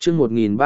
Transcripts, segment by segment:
chương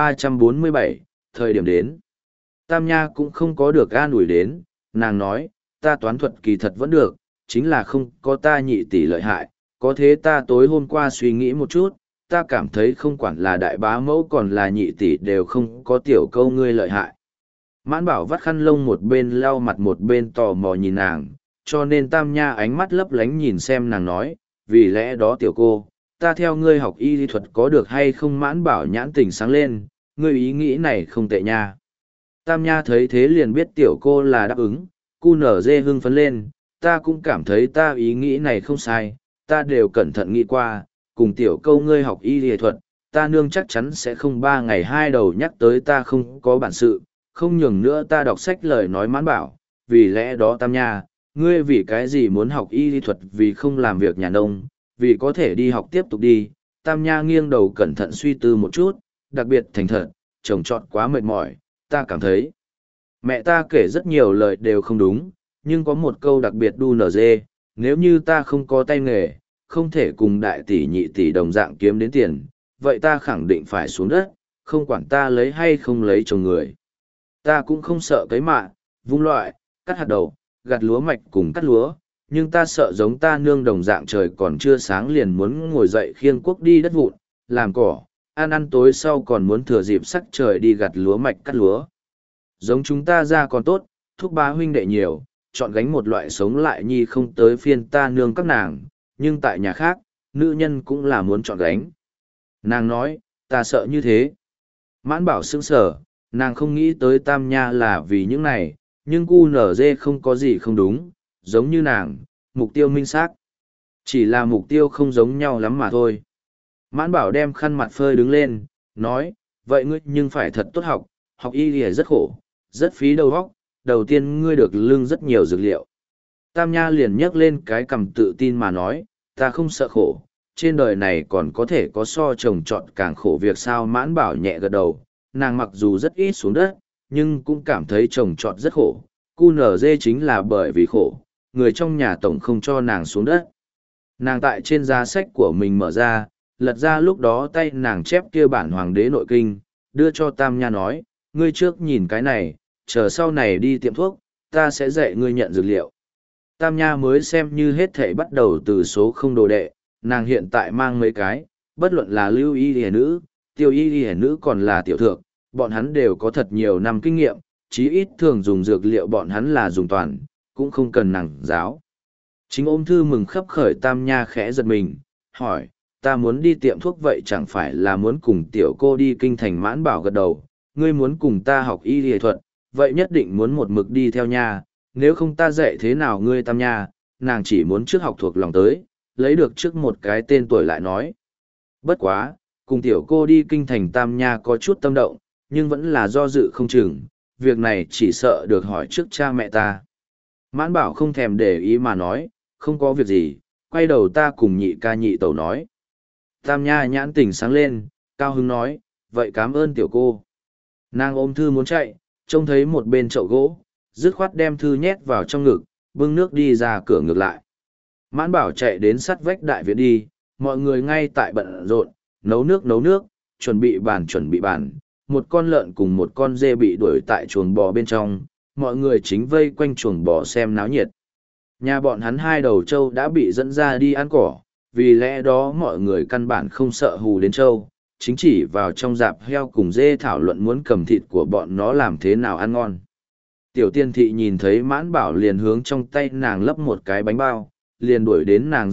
1347, thời điểm đến. Tam Nha cũng không có được an ủi đến, nàng nói, ta toán thuật kỳ thật vẫn được, chính là không có ta nhị tỷ lợi hại, có thế ta tối hôm qua suy nghĩ một chút, ta cảm thấy không quản là đại bá mẫu còn là nhị tỷ đều không có tiểu câu ngươi lợi hại. Mãn Bảo vắt khăn lông một bên lau mặt một bên tò mò nhìn nàng, cho nên Tam Nha ánh mắt lấp lánh nhìn xem nàng nói, vì lẽ đó tiểu cô, ta theo ngươi học y lý thuật có được hay không? Mãn Bảo nhãn tỉnh sáng lên, ngươi ý nghĩ này không tệ nha. Tam Nha thấy thế liền biết tiểu cô là đáp ứng, cu nở dê hưng phấn lên, ta cũng cảm thấy ta ý nghĩ này không sai, ta đều cẩn thận nghĩ qua, cùng tiểu câu ngươi học y lý thuật, ta nương chắc chắn sẽ không 3 ngày 2 đầu nhắc tới ta không có bản sự, không nhường nữa ta đọc sách lời nói. Mãn Bảo, vì lẽ đó Tam Nha, ngươi vì cái gì muốn học y lý thuật? Vì không làm việc nhà nông, vì có thể đi học tiếp tục đi. Tam Nha nghiêng đầu cẩn thận suy tư một chút, đặc biệt thành thật, trồng trọt quá mệt mỏi, ta cảm thấy. Mẹ ta kể rất nhiều lời đều không đúng, nhưng có một câu đặc biệt đu nở dê, nếu như ta không có tay nghề, không thể cùng đại tỷ nhị tỷ đồng dạng kiếm đến tiền, vậy ta khẳng định phải xuống đất, không quản ta lấy hay không lấy chồng người. Ta cũng không sợ cấy mạ, vung loại, cắt hạt đậu, gặt lúa mạch cùng cắt lúa, nhưng ta sợ giống ta nương đồng dạng trời còn chưa sáng liền muốn ngồi dậy khiêng cuốc đi đất vụn, làm cỏ, ăn tối sau còn muốn thừa dịp sắc trời đi gặt lúa mạch cắt lúa. Giống chúng ta ra còn tốt, thúc bá huynh đệ nhiều, chọn gánh một loại sống lại nhi không tới phiên ta nương các nàng, nhưng tại nhà khác, nữ nhân cũng là muốn chọn gánh. Nàng nói, ta sợ như thế. Mãn Bảo sững sờ, nàng không nghĩ tới Tam Nha là vì những này, nhưng cu nở dê không có gì không đúng, giống như nàng, mục tiêu minh xác. Chỉ là mục tiêu không giống nhau lắm mà thôi. Mãn Bảo đem khăn mặt phơi đứng lên, nói, vậy ngươi nhưng phải thật tốt học, học y lìa rất khổ, rất phí đầu óc, đầu tiên ngươi được lương rất nhiều dược liệu. Tam Nha liền nhấc lên cái cằm tự tin mà nói, ta không sợ khổ, trên đời này còn có thể có so trồng trọt càng khổ việc sao? Mãn Bảo nhẹ gật đầu, nàng mặc dù rất ít xuống đất, nhưng cũng cảm thấy trồng trọt rất khổ, cu nở dê chính là bởi vì khổ, người trong nhà tổng không cho nàng xuống đất. Nàng tại trên giá sách của mình mở ra, lật ra lúc đó tay nàng chép kia bản Hoàng đế nội kinh, đưa cho Tam Nha nói, ngươi trước nhìn cái này, chờ sau này đi tiệm thuốc, ta sẽ dạy ngươi nhận dược liệu. Tam Nha mới xem như hết thảy bắt đầu từ số không đồ đệ, nàng hiện tại mang mấy cái, bất luận là lưu y hề nữ, tiêu y hề nữ còn là tiểu thượng, bọn hắn đều có thật nhiều năm kinh nghiệm, chí ít thường dùng dược liệu bọn hắn là dùng toàn, cũng không cần nàng giáo. Chính ôm thư mừng khấp khởi. Tam Nha khẽ giật mình, hỏi, ta muốn đi tiệm thuốc vậy chẳng phải là muốn cùng tiểu cô đi kinh thành? Mãn Bảo gật đầu, ngươi muốn cùng ta học y y thuật, vậy nhất định muốn một mực đi theo nha, nếu không ta dạy thế nào ngươi? Tam Nha, nàng chỉ muốn trước học thuộc lòng tới, lấy được trước một cái tên tuổi lại nói. Bất quá, cùng tiểu cô đi kinh thành Tam Nha có chút tâm động, nhưng vẫn là do dự không chừng, việc này chỉ sợ được hỏi trước cha mẹ ta. Mãn Bảo không thèm để ý mà nói, không có việc gì, quay đầu ta cùng nhị ca nhị tẩu nói. Tam Nha nhãn tỉnh sáng lên, cao hứng nói, vậy cảm ơn tiểu cô. Nàng ôm thư muốn chạy, trông thấy một bên chậu gỗ, dứt khoát đem thư nhét vào trong ngực, bưng nước đi ra cửa ngược lại. Mãn Bảo chạy đến sắt vách đại viện đi, mọi người ngay tại bận rộn, nấu nước, chuẩn bị bàn. Một con lợn cùng một con dê bị đuổi tại chuồng bò bên trong, mọi người chính vây quanh chuồng bò xem náo nhiệt. Nhà bọn hắn 2 đầu trâu đã bị dẫn ra đi ăn cỏ, vì lẽ đó mọi người căn bản không sợ hù đến trâu, chính chỉ vào trong rạp heo cùng dê thảo luận muốn cầm thịt của bọn nó làm thế nào ăn ngon. Tiểu Tiên Thị nhìn thấy Mãn Bảo liền hướng trong tay nàng lấp một cái bánh bao, liền đuổi đến nàng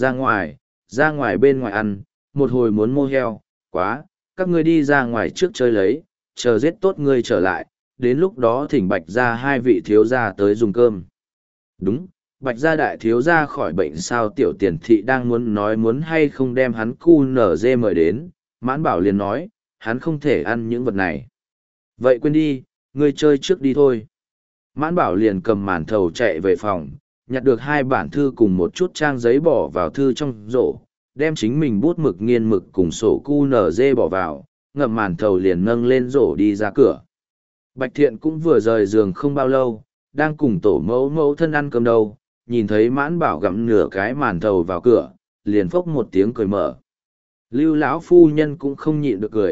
ra ngoài bên ngoài ăn, một hồi muốn mua heo, quá, các ngươi đi ra ngoài trước chơi lấy, chờ giết tốt ngươi trở lại, đến lúc đó thỉnh Bạch gia 2 vị thiếu gia tới dùng cơm. Đúng, Bạch gia đại thiếu gia khỏi bệnh sao? Tiểu Tiền Thị đang muốn nói muốn hay không đem hắn cu nở dê mời đến, Mãn Bảo liền nói, hắn không thể ăn những vật này. Vậy quên đi, ngươi chơi trước đi thôi. Mãn Bảo liền cầm màn thầu chạy về phòng, nhặt được 2 bản thư cùng một chút trang giấy bỏ vào thư trong rổ, đem chính mình bút mực nghiên mực cùng sổ cu nở dê bỏ vào, ngậm màn thầu liền nâng lên rổ đi ra cửa. Bạch Thiện cũng vừa rời giường không bao lâu, đang cùng tổ mẫu thân ăn cơm đâu, nhìn thấy Mãn Bảo gặm nửa cái màn thầu vào cửa, liền phốc một tiếng cười mở. Lưu lão phu nhân cũng không nhịn được cười,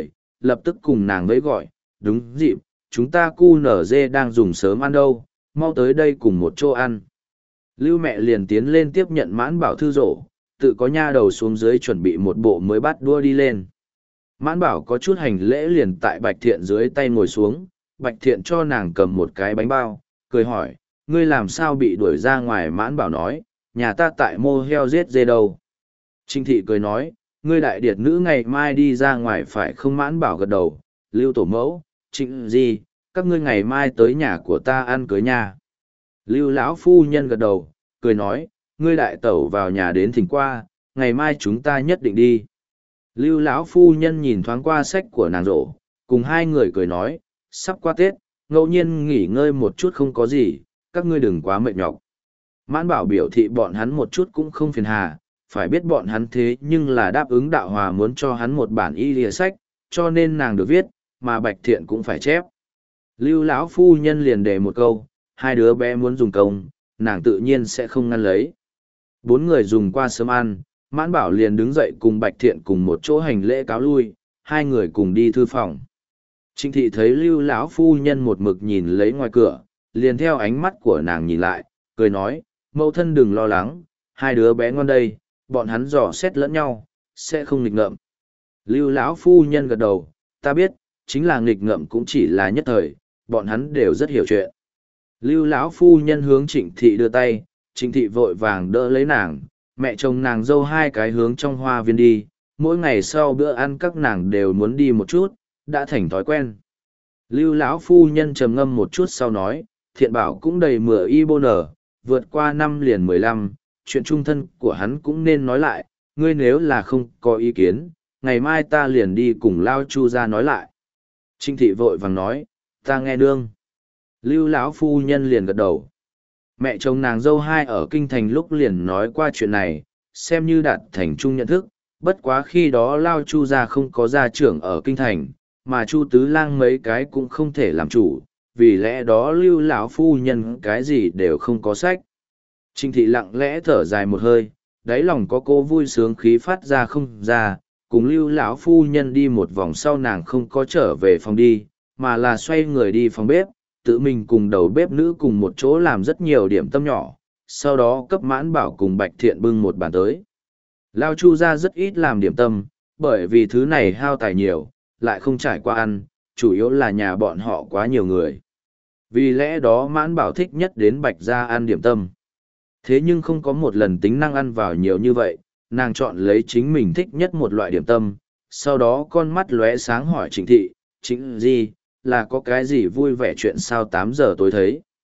lập tức cùng nàng với gọi, đúng dịp, chúng ta cu nở dê đang dùng sớm ăn đâu, mau tới đây cùng một chỗ ăn. Lưu mẹ liền tiến lên tiếp nhận Mãn Bảo thư rổ, tự có nha đầu xuống dưới chuẩn bị một bộ mới bắt đua đi lên. Mãn Bảo có chút hành lễ liền tại Bạch Thiện dưới tay ngồi xuống, Bạch Thiện cho nàng cầm một cái bánh bao, cười hỏi, ngươi làm sao bị đuổi ra ngoài? Mãn Bảo nói, nhà ta tại mô heo giết dê đâu. Trinh Thị cười nói, ngươi đại điệt nữ ngày mai đi ra ngoài phải không? Mãn Bảo gật đầu, Lưu tổ mẫu, Trịnh gì, các ngươi ngày mai tới nhà của ta ăn cưới nha. Lưu lão phu nhân gật đầu, cười nói, ngươi đại tẩu vào nhà đến thỉnh qua, ngày mai chúng ta nhất định đi. Lưu lão phu nhân nhìn thoáng qua sách của nàng rổ, cùng hai người cười nói, sắp qua Tết, ngẫu nhiên nghỉ ngơi một chút không có gì, các ngươi đừng quá mệt nhọc. Mãn Bảo biểu thị bọn hắn một chút cũng không phiền hà, phải biết bọn hắn thế nhưng là đáp ứng Đạo Hòa muốn cho hắn một bản y lìa sách, cho nên nàng được viết, mà Bạch Thiện cũng phải chép. Lưu lão phu nhân liền đề một câu, hai đứa bé muốn dùng công, nàng tự nhiên sẽ không ngăn lấy. Bốn người dùng qua sớm ăn, Mãn Bảo liền đứng dậy cùng Bạch Thiện cùng một chỗ hành lễ cáo lui, hai người cùng đi thư phòng. Trịnh Thị thấy Lưu lão phu nhân một mực nhìn lấy ngoài cửa, liền theo ánh mắt của nàng nhìn lại, cười nói, mẫu thân đừng lo lắng, hai đứa bé ngon đây, bọn hắn dò xét lẫn nhau, sẽ không nghịch ngợm. Lưu lão phu nhân gật đầu, ta biết, chính là nghịch ngợm cũng chỉ là nhất thời, bọn hắn đều rất hiểu chuyện. Lưu lão phu nhân hướng Trịnh Thị đưa tay, Trịnh Thị vội vàng đỡ lấy nàng, mẹ chồng nàng dâu hai cái hướng trong hoa viên đi, mỗi ngày sau bữa ăn các nàng đều muốn đi một chút, đã thành thói quen. Lưu lão phu nhân trầm ngâm một chút sau nói, Thiện Bảo cũng đầy mửa y bô nở, vượt qua năm liền 15, chuyện trung thân của hắn cũng nên nói lại, ngươi nếu là không có ý kiến, ngày mai ta liền đi cùng Lao Chu ra nói lại. Trịnh Thị vội vàng nói, ta nghe đương. Lưu lão phu nhân liền gật đầu. Mẹ chồng nàng dâu hai ở kinh thành lúc liền nói qua chuyện này, xem như đạt thành chung nhận thức, bất quá khi đó Lao Chu ra không có gia trưởng ở kinh thành, mà Chu Tứ Lang mấy cái cũng không thể làm chủ, vì lẽ đó Lưu lão phu nhân cái gì đều không có sách. Trịnh Thị lặng lẽ thở dài một hơi, đáy lòng có cô vui sướng khí phát ra không ra, cùng Lưu lão phu nhân đi một vòng sau nàng không có trở về phòng đi, mà là xoay người đi phòng bếp, tự mình cùng đầu bếp nữ cùng một chỗ làm rất nhiều điểm tâm nhỏ, sau đó cấp Mãn Bảo cùng Bạch Thiện bưng một bàn tới. Lao Chu ra rất ít làm điểm tâm, bởi vì thứ này hao tài nhiều, lại không trải qua ăn, chủ yếu là nhà bọn họ quá nhiều người. Vì lẽ đó Mãn Bảo thích nhất đến Bạch gia ăn điểm tâm. Thế nhưng không có một lần tính năng ăn vào nhiều như vậy, nàng chọn lấy chính mình thích nhất một loại điểm tâm, sau đó con mắt lóe sáng hỏi Trịnh Thị, Trịnh gì, là có cái gì vui vẻ chuyện sao 8 giờ tối thấy.